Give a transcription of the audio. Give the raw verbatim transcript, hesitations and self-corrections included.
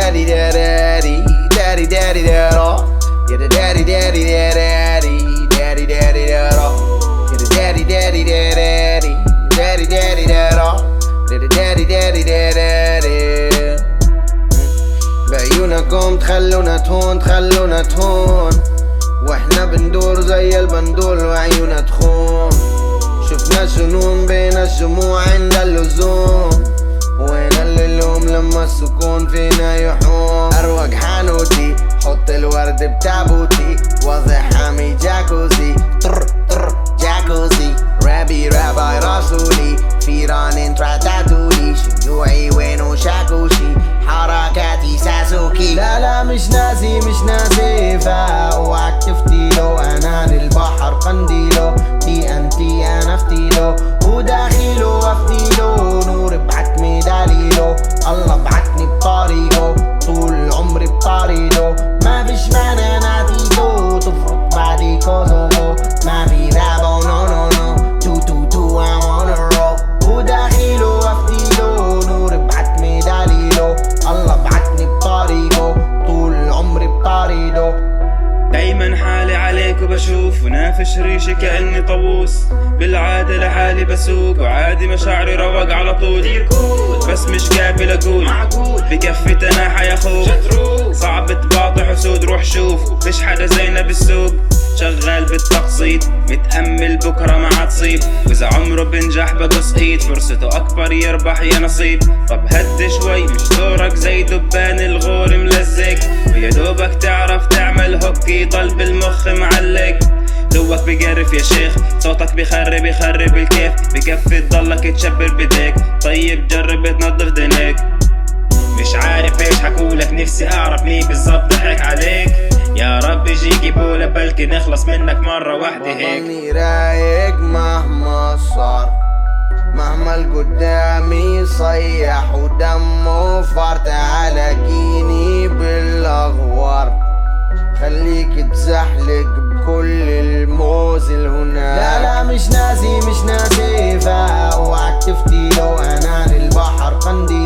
daddy daddy daddy daddy daddy you're the daddy daddy daddy daddy daddy daddy you're the daddy daddy daddy daddy daddy daddy you're the daddy daddy daddy بعيونكم تخلونا تهون تخلونا تهون واحنا بندور زي البندول وعيونا تخون شفنا جنون بين الجموع عند اللزوم وين اللوم لما السكون فينا يحوم اروق حانوتي حط الورد بتابوتي واضح حامي جاكوزي طر طر جاكوزي رابي راباي رسولي فيران تراتاتولي شيوعي وينو شاكوشي حركاتي ساسوكي لا لا مش ناسي مش ناسي فاوعك تفتيلو انا للبحر قنديلو تي انتي انا افتيلو وداخله وافتيلو نور بعتمي دليلو الله بعتني بطريقه طول عمري بطريقه ما فيش معنى ناتيجو تفرط بعدي كوزوغو ما في ذابو نو نو نو تو تو تو I wanna roll وداخله وافتيلو نور بعتمي دليلو الله بعتني بطريقه طول عمري بطريقه دايما حالي عليك وبشوف ونافش ريشي كأني طاووس بالعادة لحالي بسوق وعادي مشاعري روق على طول بس مش قابل اقول بكفي تناحة يا اخوك صعب تباطي حسود روح شوف فيش حدا زينا بالسوق شغال بالتقسيط متأمل بكرة ما عتصيب واذا عمره بنجح بقص ايد فرصته اكبر يربح يا نصيب طب هد شوي مش دورك زي دبان الغور ملزق ويا دوبك تعرف تعمل هوكي ضل بالمخ معلق دوك بقرف يا شيخ صوتك بيخرب يخرب الكيف بكفي تضلك تشبر بديك طيب جرب تنظف دينيك مش عارف ايش حكولك نفسي اعرف مين بالظبط ضحك عليك يا رب يجيك بولا بلكي نخلص منك مرة واحدة هيك وضلني رايق مهما صار مهما القدامي صيح ودمه فار تعال جيني بالاغوار خليك تزحلق بكل الموز الهنا لا لا مش ناسي مش ناسي فاوعك تفتيلو انا للبحر قندي